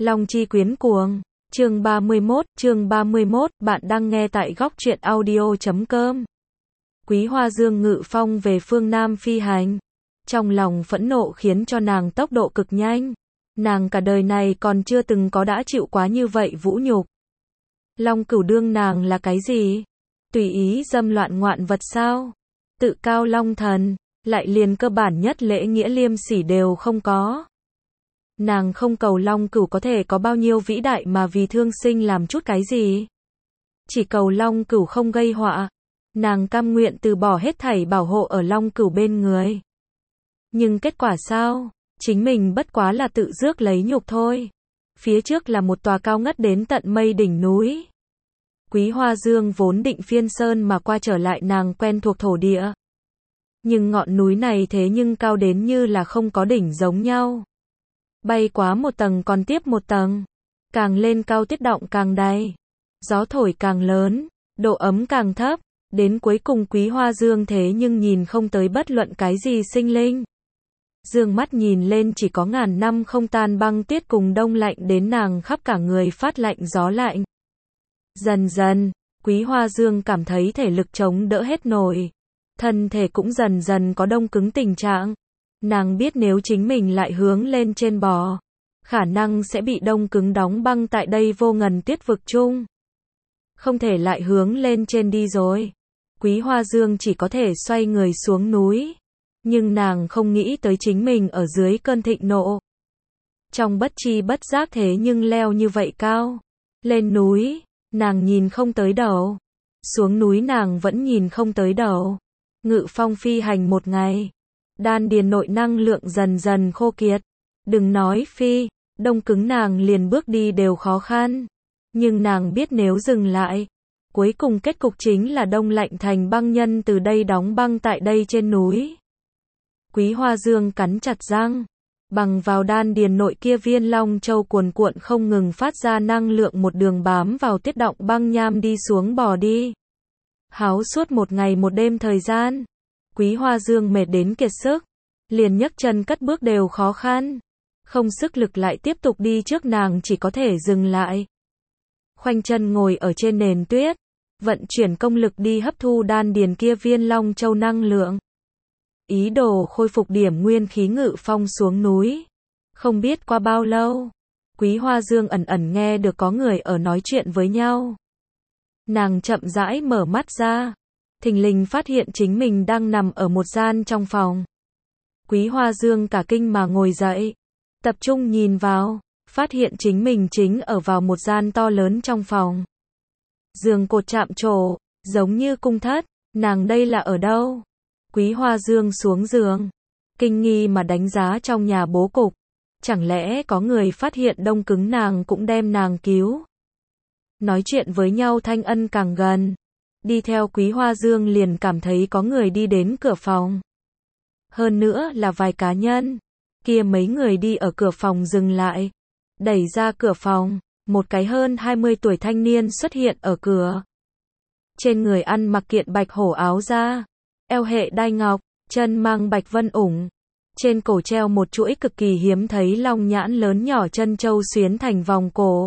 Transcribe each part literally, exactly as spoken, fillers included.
Long chi quyến cuồng. Chương ba mươi mốt, chương ba mươi mốt, bạn đang nghe tại góc truyện audio chấm com. Quý Hoa Dương ngự phong về phương Nam phi hành. Trong lòng phẫn nộ khiến cho nàng tốc độ cực nhanh. Nàng cả đời này còn chưa từng có đã chịu quá như vậy vũ nhục. Long Cửu đương nàng là cái gì? Tùy ý dâm loạn ngoạn vật sao? Tự cao long thần, lại liền cơ bản nhất lễ nghĩa liêm sỉ đều không có. Nàng không cầu Long Cửu có thể có bao nhiêu vĩ đại mà vì thương sinh làm chút cái gì. Chỉ cầu Long Cửu không gây họa. Nàng cam nguyện từ bỏ hết thảy bảo hộ ở Long Cửu bên người. Nhưng kết quả sao? Chính mình bất quá là tự rước lấy nhục thôi. Phía trước là một tòa cao ngất đến tận mây đỉnh núi. Quý Hoa Dương vốn định phiên sơn mà qua trở lại nàng quen thuộc thổ địa. Nhưng ngọn núi này thế nhưng cao đến như là không có đỉnh giống nhau. Bay quá một tầng còn tiếp một tầng. Càng lên cao tiết động càng đầy. Gió thổi càng lớn, độ ấm càng thấp. Đến cuối cùng Quý Hoa Dương thế nhưng nhìn không tới bất luận cái gì sinh linh. Dương mắt nhìn lên chỉ có ngàn năm không tan băng tuyết cùng đông lạnh đến nàng khắp cả người phát lạnh gió lạnh. Dần dần, Quý Hoa Dương cảm thấy thể lực chống đỡ hết nổi. Thân thể cũng dần dần có đông cứng tình trạng. Nàng biết nếu chính mình lại hướng lên trên bò, khả năng sẽ bị đông cứng đóng băng tại đây vô ngần tuyết vực chung. Không thể lại hướng lên trên đi rồi. Quý Hoa Dương chỉ có thể xoay người xuống núi. Nhưng nàng không nghĩ tới chính mình ở dưới cơn thịnh nộ. Trong bất chi bất giác thế nhưng leo như vậy cao. Lên núi, nàng nhìn không tới đầu. Xuống núi nàng vẫn nhìn không tới đầu. Ngự phong phi hành một ngày. Đan điền nội năng lượng dần dần khô kiệt. Đừng nói phi, đông cứng nàng liền bước đi đều khó khăn. Nhưng nàng biết nếu dừng lại, cuối cùng kết cục chính là đông lạnh thành băng nhân từ đây đóng băng tại đây trên núi. Quý Hoa Dương cắn chặt răng, bằng vào đan điền nội kia viên long châu cuồn cuộn không ngừng phát ra năng lượng một đường bám vào tiết động băng nham đi xuống bò đi. Háo suốt một ngày một đêm thời gian. Quý Hoa Dương mệt đến kiệt sức, liền nhấc chân cất bước đều khó khăn. Không sức lực lại tiếp tục đi trước nàng chỉ có thể dừng lại. Khoanh chân ngồi ở trên nền tuyết, vận chuyển công lực đi hấp thu đan điền kia viên long châu năng lượng. Ý đồ khôi phục điểm nguyên khí ngự phong xuống núi. Không biết qua bao lâu, Quý Hoa Dương ẩn ẩn nghe được có người ở nói chuyện với nhau. Nàng chậm rãi mở mắt ra. Thình lình phát hiện chính mình đang nằm ở một gian trong phòng. Quý Hoa Dương cả kinh mà ngồi dậy. Tập trung nhìn vào, phát hiện chính mình chính ở vào một gian to lớn trong phòng. Giường cột chạm trổ, giống như cung thất, nàng đây là ở đâu? Quý Hoa Dương xuống giường, kinh nghi mà đánh giá trong nhà bố cục. Chẳng lẽ có người phát hiện đông cứng nàng cũng đem nàng cứu? Nói chuyện với nhau thanh âm càng gần. Đi theo Quý Hoa Dương liền cảm thấy có người đi đến cửa phòng. Hơn nữa là vài cá nhân. Kia mấy người đi ở cửa phòng dừng lại. Đẩy ra cửa phòng, một cái hơn hai mươi tuổi thanh niên xuất hiện ở cửa. Trên người ăn mặc kiện bạch hổ áo da, eo hệ đai ngọc, chân mang bạch vân ủng. Trên cổ treo một chuỗi cực kỳ hiếm thấy long nhãn lớn nhỏ chân châu xuyến thành vòng cổ.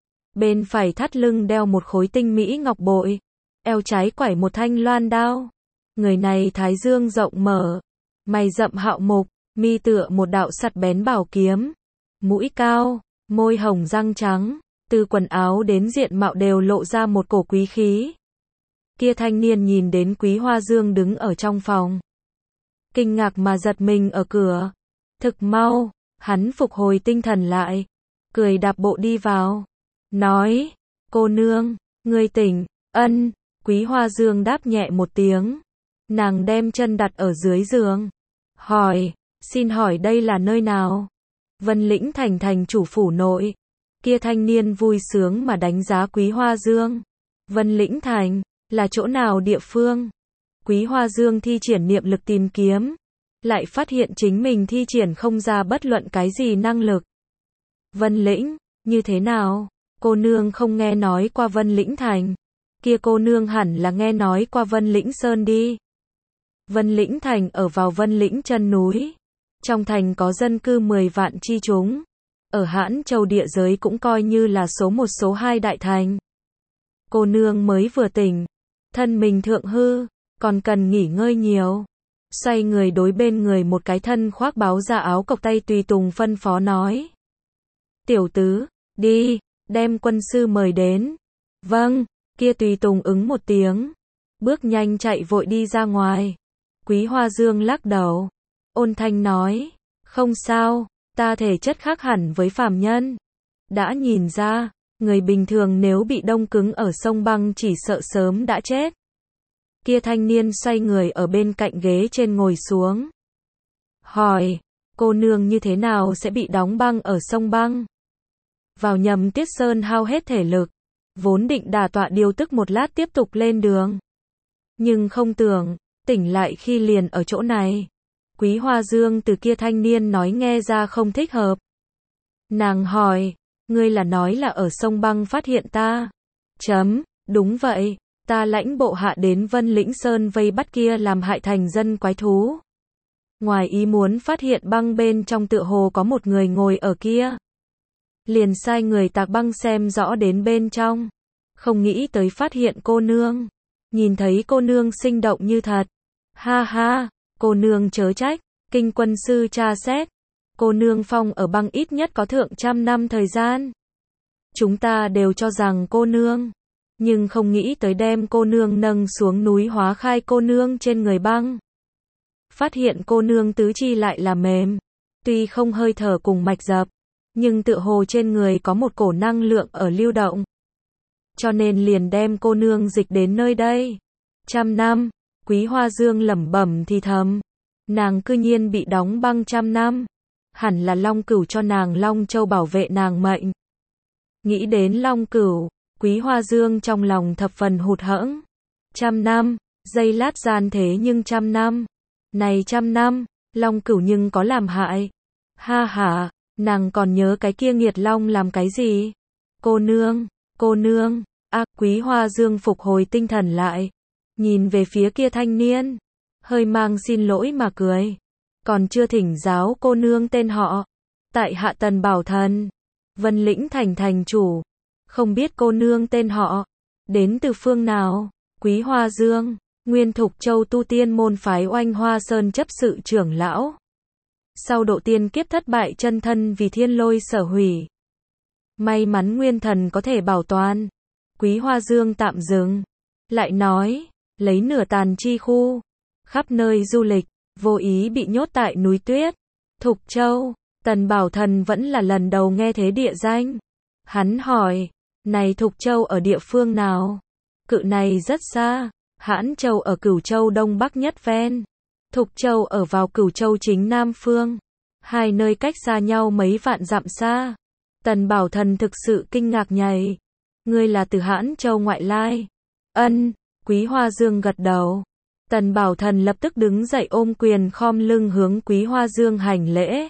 Bên phải thắt lưng đeo một khối tinh mỹ ngọc bội. Eo trái quải một thanh loan đao. Người này thái dương rộng mở, mày rậm hạo mục, mi tựa một đạo sắt bén bảo kiếm. Mũi cao, môi hồng răng trắng, từ quần áo đến diện mạo đều lộ ra một cổ quý khí. Kia thanh niên nhìn đến Quý Hoa Dương đứng ở trong phòng. Kinh ngạc mà giật mình ở cửa. Thực mau, hắn phục hồi tinh thần lại. Cười đạp bộ đi vào. Nói, cô nương, ngươi tỉnh, ân. Quý Hoa Dương đáp nhẹ một tiếng. Nàng đem chân đặt ở dưới giường. Hỏi, xin hỏi đây là nơi nào? Vân Lĩnh thành thành chủ phủ nội. Kia thanh niên vui sướng mà đánh giá Quý Hoa Dương. Vân Lĩnh thành, là chỗ nào địa phương? Quý Hoa Dương thi triển niệm lực tìm kiếm. Lại phát hiện chính mình thi triển không ra bất luận cái gì năng lực. Vân Lĩnh, như thế nào? Cô nương không nghe nói qua Vân Lĩnh thành. Kia cô nương hẳn là nghe nói qua Vân Lĩnh Sơn đi. Vân Lĩnh thành ở vào Vân Lĩnh chân núi. Trong thành có dân cư mười vạn chi chúng. ở Hãn Châu địa giới cũng coi như là số một số hai đại thành. Cô nương mới vừa tỉnh, thân mình thượng hư, còn cần nghỉ ngơi nhiều. Xoay người đối bên người một cái thân khoác báo ra áo cộc tay tùy tùng phân phó nói. Tiểu tứ, đi, đem quân sư mời đến. Vâng, kia tùy tùng ứng một tiếng. Bước nhanh chạy vội đi ra ngoài. Quý Hoa Dương lắc đầu. Ôn thanh nói, không sao, ta thể chất khác hẳn với phàm nhân. Đã nhìn ra, người bình thường nếu bị đông cứng ở sông băng chỉ sợ sớm đã chết. Kia thanh niên xoay người ở bên cạnh ghế trên ngồi xuống. Hỏi, cô nương như thế nào sẽ bị đóng băng ở sông băng? Vào nhầm Tiết Sơn hao hết thể lực, vốn định đả tọa điều tức một lát tiếp tục lên đường. Nhưng không tưởng, tỉnh lại khi liền ở chỗ này. Quý Hoa Dương từ kia thanh niên nói nghe ra không thích hợp. Nàng hỏi, ngươi là nói là ở sông băng phát hiện ta? Chấm, đúng vậy, ta lãnh bộ hạ đến Vân Lĩnh Sơn vây bắt kia làm hại thành dân quái thú. Ngoài ý muốn phát hiện băng bên trong tựa hồ có một người ngồi ở kia. Liền sai người tạc băng xem rõ đến bên trong. Không nghĩ tới phát hiện cô nương. Nhìn thấy cô nương sinh động như thật. Ha ha, cô nương chớ trách, kinh quân sư tra xét. Cô nương phong ở băng ít nhất có thượng trăm năm thời gian. Chúng ta đều cho rằng cô nương. Nhưng không nghĩ tới đem cô nương nâng xuống núi hóa khai cô nương trên người băng. Phát hiện cô nương tứ chi lại là mềm. Tuy không hơi thở cùng mạch dập. Nhưng tựa hồ trên người có một cổ năng lượng ở lưu động. Cho nên liền đem cô nương dịch đến nơi đây. Trăm năm, Quý Hoa Dương lẩm bẩm thì thầm. Nàng cư nhiên bị đóng băng trăm năm. Hẳn là Long Cửu cho nàng Long Châu bảo vệ nàng mệnh. Nghĩ đến Long Cửu, Quý Hoa Dương trong lòng thập phần hụt hẫng. Trăm năm, giây lát gian thế nhưng trăm năm. Này trăm năm, Long Cửu nhưng có làm hại. Ha ha, nàng còn nhớ cái kia nghiệt long làm cái gì? Cô nương, cô nương, à, Quý Hoa Dương phục hồi tinh thần lại. Nhìn về phía kia thanh niên. Hơi mang xin lỗi mà cười. Còn chưa thỉnh giáo cô nương tên họ. Tại hạ Tần Bảo Thần. Vân Lĩnh thành thành chủ. Không biết cô nương tên họ. Đến từ phương nào? Quý Hoa Dương. Nguyên Thục Châu tu tiên môn phái Oanh Hoa Sơn chấp sự trưởng lão. Sau độ tiên kiếp thất bại chân thân vì thiên lôi sở hủy. May mắn nguyên thần có thể bảo toàn. Quý Hoa Dương tạm dừng. Lại nói, lấy nửa tàn chi khu. Khắp nơi du lịch, vô ý bị nhốt tại núi tuyết. Thục Châu, Tần Bảo Thần vẫn là lần đầu nghe thế địa danh. Hắn hỏi, này Thục Châu ở địa phương nào? Cự này rất xa, Hãn Châu ở Cửu Châu đông bắc nhất ven. Thục Châu ở vào Cửu Châu chính nam phương. Hai nơi cách xa nhau mấy vạn dặm xa. Tần Bảo Thần thực sự kinh ngạc nhảy. Ngươi là từ Hãn Châu ngoại lai. Ân, Quý Hoa Dương gật đầu. Tần Bảo Thần lập tức đứng dậy ôm quyền khom lưng hướng Quý Hoa Dương hành lễ.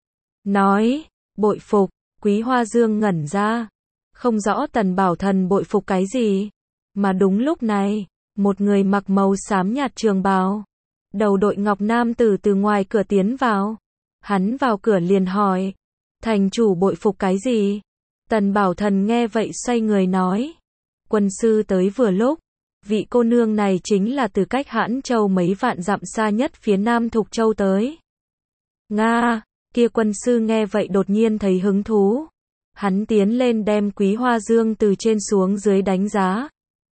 Nói, bội phục, Quý Hoa Dương ngẩn ra. Không rõ Tần Bảo Thần bội phục cái gì. Mà đúng lúc này, một người mặc màu xám nhạt trường bào. Đầu đội ngọc nam tử từ ngoài cửa tiến vào. Hắn vào cửa liền hỏi. Thành chủ bội phục cái gì? Tần Bảo Thần nghe vậy xoay người nói. Quân sư tới vừa lúc. Vị cô nương này chính là từ cách Hãn Châu mấy vạn dặm xa nhất phía nam Thục Châu tới. Nga, kia quân sư nghe vậy đột nhiên thấy hứng thú. Hắn tiến lên đem Quý Hoa Dương từ trên xuống dưới đánh giá.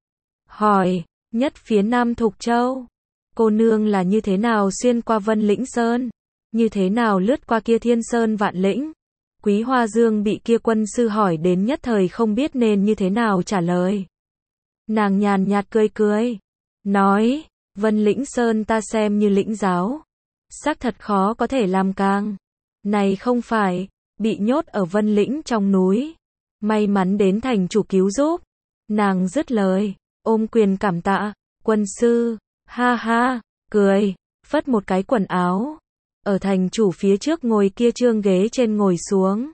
Hỏi, nhất phía nam Thục Châu. Cô nương là như thế nào xuyên qua Vân Lĩnh Sơn? Như thế nào lướt qua kia Thiên Sơn Vạn Lĩnh? Quý Hoa Dương bị kia quân sư hỏi đến nhất thời không biết nên như thế nào trả lời. Nàng nhàn nhạt cười cười. Nói, Vân Lĩnh Sơn ta xem như lĩnh giáo. Xác thật khó có thể làm càng. Này không phải, bị nhốt ở Vân Lĩnh trong núi. May mắn đến thành chủ cứu giúp. Nàng dứt lời, ôm quyền cảm tạ. Quân sư, ha ha, cười, phất một cái quần áo. Ở thành chủ phía trước ngồi kia trương ghế trên ngồi xuống.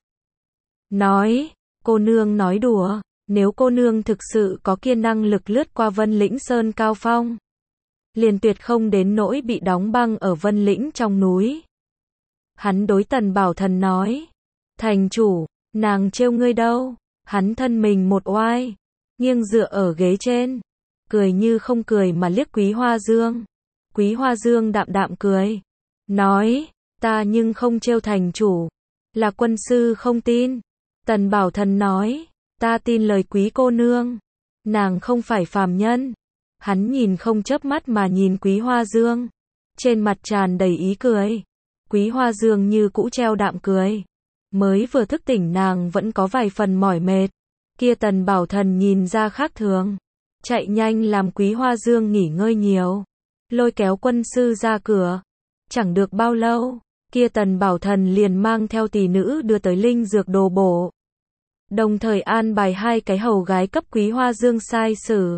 Nói, cô nương nói đùa. Nếu cô nương thực sự có kia năng lực lướt qua Vân Lĩnh Sơn cao phong, liền tuyệt không đến nỗi bị đóng băng ở Vân Lĩnh trong núi. Hắn đối Tần Bảo Thần nói, Thành chủ, nàng trêu ngươi đâu? Hắn thân mình một oai, nghiêng dựa ở ghế trên, cười như không cười mà liếc Quý Hoa Dương. Quý Hoa Dương đạm đạm cười, nói, ta nhưng không trêu thành chủ, là quân sư không tin. Tần Bảo Thần nói, ta tin lời quý cô nương, nàng không phải phàm nhân. Hắn nhìn không chớp mắt mà nhìn Quý Hoa Dương, trên mặt tràn đầy ý cười. Quý Hoa Dương như cũ treo đạm cười, mới vừa thức tỉnh nàng vẫn có vài phần mỏi mệt. Kia Tần Bảo Thần nhìn ra khác thường, chạy nhanh làm Quý Hoa Dương nghỉ ngơi nhiều, lôi kéo quân sư ra cửa. Chẳng được bao lâu, kia Tần Bảo Thần liền mang theo tỷ nữ đưa tới linh dược đồ bổ, đồng thời an bài hai cái hầu gái cấp Quý Hoa Dương sai xử,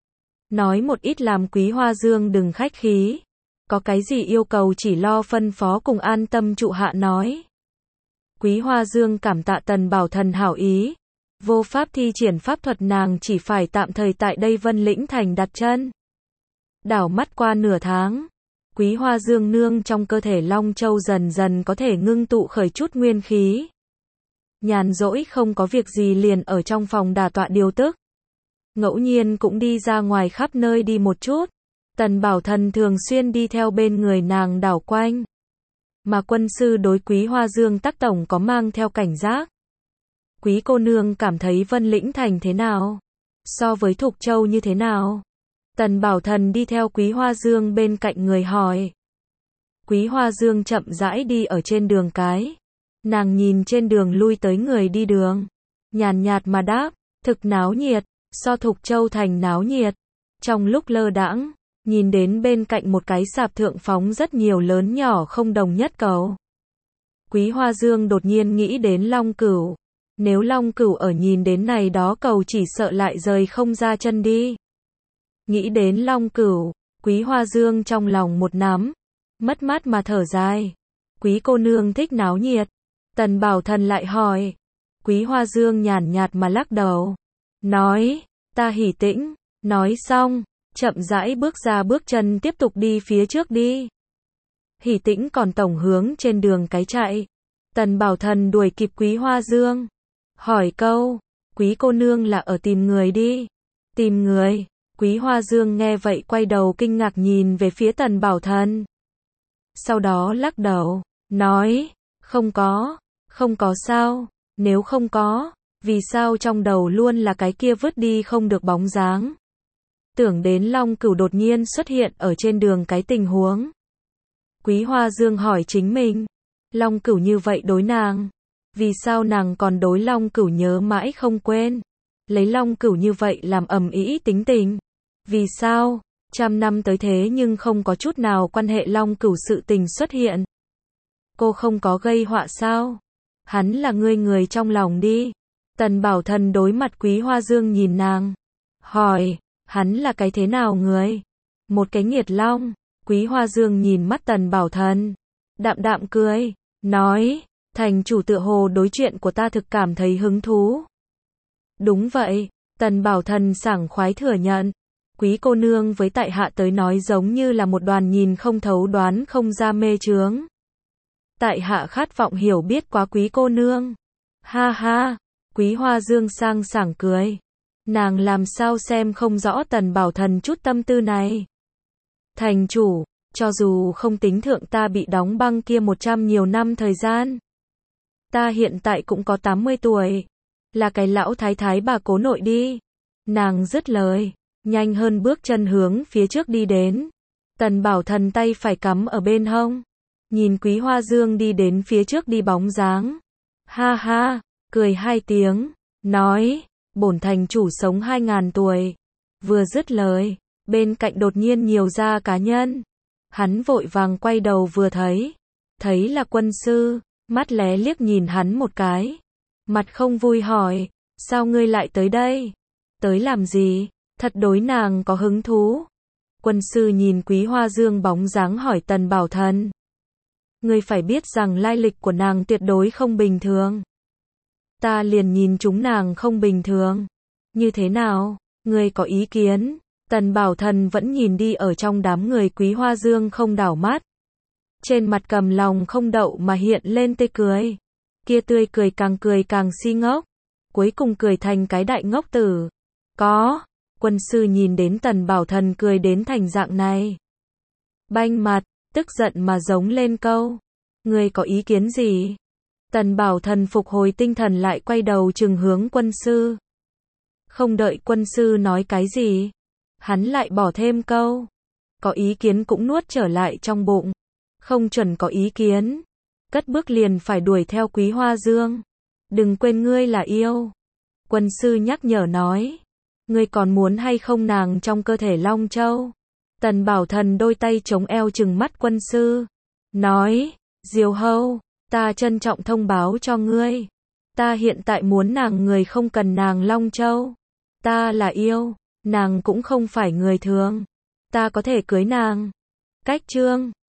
nói một ít làm Quý Hoa Dương đừng khách khí, có cái gì yêu cầu chỉ lo phân phó cùng an tâm trụ hạ nói. Quý Hoa Dương cảm tạ Tần Bảo Thần hảo ý, vô pháp thi triển pháp thuật, nàng chỉ phải tạm thời tại đây Vân Lĩnh Thành đặt chân. Đảo mắt qua nửa tháng, Quý Hoa Dương nương trong cơ thể Long Châu dần dần có thể ngưng tụ khởi chút nguyên khí. Nhàn rỗi không có việc gì liền ở trong phòng đả tọa điều tức. Ngẫu nhiên cũng đi ra ngoài khắp nơi đi một chút. Tần Bảo Thần thường xuyên đi theo bên người nàng đảo quanh. Mà quân sư đối Quý Hoa Dương tác tổng có mang theo cảnh giác. Quý cô nương cảm thấy Vân Lĩnh Thành thế nào? So với Thục Châu như thế nào? Tần Bảo Thần đi theo Quý Hoa Dương bên cạnh người hỏi. Quý Hoa Dương chậm rãi đi ở trên đường cái. Nàng nhìn trên đường lui tới người đi đường, nhàn nhạt mà đáp, thực náo nhiệt, so Thục Châu thành náo nhiệt. Trong lúc lơ đãng, nhìn đến bên cạnh một cái sạp thượng phóng rất nhiều lớn nhỏ không đồng nhất cầu. Quý Hoa Dương đột nhiên nghĩ đến Long Cửu. Nếu Long Cửu ở nhìn đến này đó cầu chỉ sợ lại rời không ra chân đi. Nghĩ đến Long Cửu, Quý Hoa Dương trong lòng một nắm, mất mát mà thở dài. Quý cô nương thích náo nhiệt. Tần Bảo Thần lại hỏi. Quý Hoa Dương nhàn nhạt mà lắc đầu, nói, ta hỉ tĩnh. Nói xong, chậm rãi bước ra bước chân tiếp tục đi phía trước đi. Hỉ tĩnh còn tổng hướng trên đường cái chạy. Tần Bảo Thần đuổi kịp Quý Hoa Dương, hỏi câu, quý cô nương là ở tìm người đi. Tìm người? Quý Hoa Dương nghe vậy quay đầu kinh ngạc nhìn về phía Tần Bảo Thần. Sau đó lắc đầu, nói, không có, không có sao, nếu không có, vì sao trong đầu luôn là cái kia vứt đi không được bóng dáng. Tưởng đến Long Cửu đột nhiên xuất hiện ở trên đường cái tình huống. Quý Hoa Dương hỏi chính mình, Long Cửu như vậy đối nàng, vì sao nàng còn đối Long Cửu nhớ mãi không quên, lấy Long Cửu như vậy làm ầm ĩ tính tình, vì sao, trăm năm tới thế nhưng không có chút nào quan hệ Long Cửu sự tình xuất hiện. Cô không có gây họa sao? Hắn là ngươi người trong lòng đi. Tần Bảo Thần đối mặt Quý Hoa Dương nhìn nàng, hỏi, hắn là cái thế nào người? Một cái nghiệt long. Quý Hoa Dương nhìn mắt Tần Bảo Thần, đạm đạm cười, nói, thành chủ tựa hồ đối chuyện của ta thực cảm thấy hứng thú. Đúng vậy, Tần Bảo Thần sảng khoái thừa nhận, quý cô nương với tại hạ tới nói giống như là một đoàn nhìn không thấu đoán không ra mê chướng. Tại hạ khát vọng hiểu biết quá quý cô nương. Ha ha, Quý Hoa Dương sang sảng cười. Nàng làm sao xem không rõ Tần Bảo Thần chút tâm tư này. Thành chủ, cho dù không tính thượng ta bị đóng băng kia một trăm nhiều năm thời gian, ta hiện tại cũng có tám mươi tuổi, là cái lão thái thái bà cố nội đi. Nàng dứt lời, nhanh hơn bước chân hướng phía trước đi đến. Tần Bảo Thần tay phải cắm ở bên hông, nhìn Quý Hoa Dương đi đến phía trước đi bóng dáng. Ha ha, cười hai tiếng, nói, bổn thành chủ sống hai ngàn tuổi. Vừa dứt lời, bên cạnh đột nhiên nhiều ra cá nhân. Hắn vội vàng quay đầu vừa thấy, thấy là quân sư, mắt lé liếc nhìn hắn một cái. Mặt không vui hỏi, sao ngươi lại tới đây? Tới làm gì? Thật đối nàng có hứng thú. Quân sư nhìn Quý Hoa Dương bóng dáng hỏi Tần Bảo Thần. Ngươi phải biết rằng lai lịch của nàng tuyệt đối không bình thường. Ta liền nhìn chúng nàng không bình thường. Như thế nào? Ngươi có ý kiến? Tần Bảo Thần vẫn nhìn đi ở trong đám người Quý Hoa Dương không đảo mắt. Trên mặt cầm lòng không đậu mà hiện lên tê cười. kia tươi cười càng cười càng si ngốc, cuối cùng cười thành cái đại ngốc tử. Có, quân sư nhìn đến Tần Bảo Thần cười đến thành dạng này. Banh mặt, tức giận mà giống lên câu. Ngươi có ý kiến gì? Tần Bảo Thần phục hồi tinh thần lại quay đầu trừng hướng quân sư. Không đợi quân sư nói cái gì, hắn lại bỏ thêm câu. Có ý kiến cũng nuốt trở lại trong bụng. Không chuẩn có ý kiến. Cất bước liền phải đuổi theo Quý Hoa Dương. Đừng quên ngươi là yêu. Quân sư nhắc nhở nói. Ngươi còn muốn hay không nàng trong cơ thể Long Châu? Tần Bảo Thần đôi tay chống eo trừng mắt quân sư. Nói, Diều Hâu, ta trân trọng thông báo cho ngươi. Ta hiện tại muốn nàng, người không cần nàng Long Châu. Ta là yêu, nàng cũng không phải người thường. Ta có thể cưới nàng. Cách chương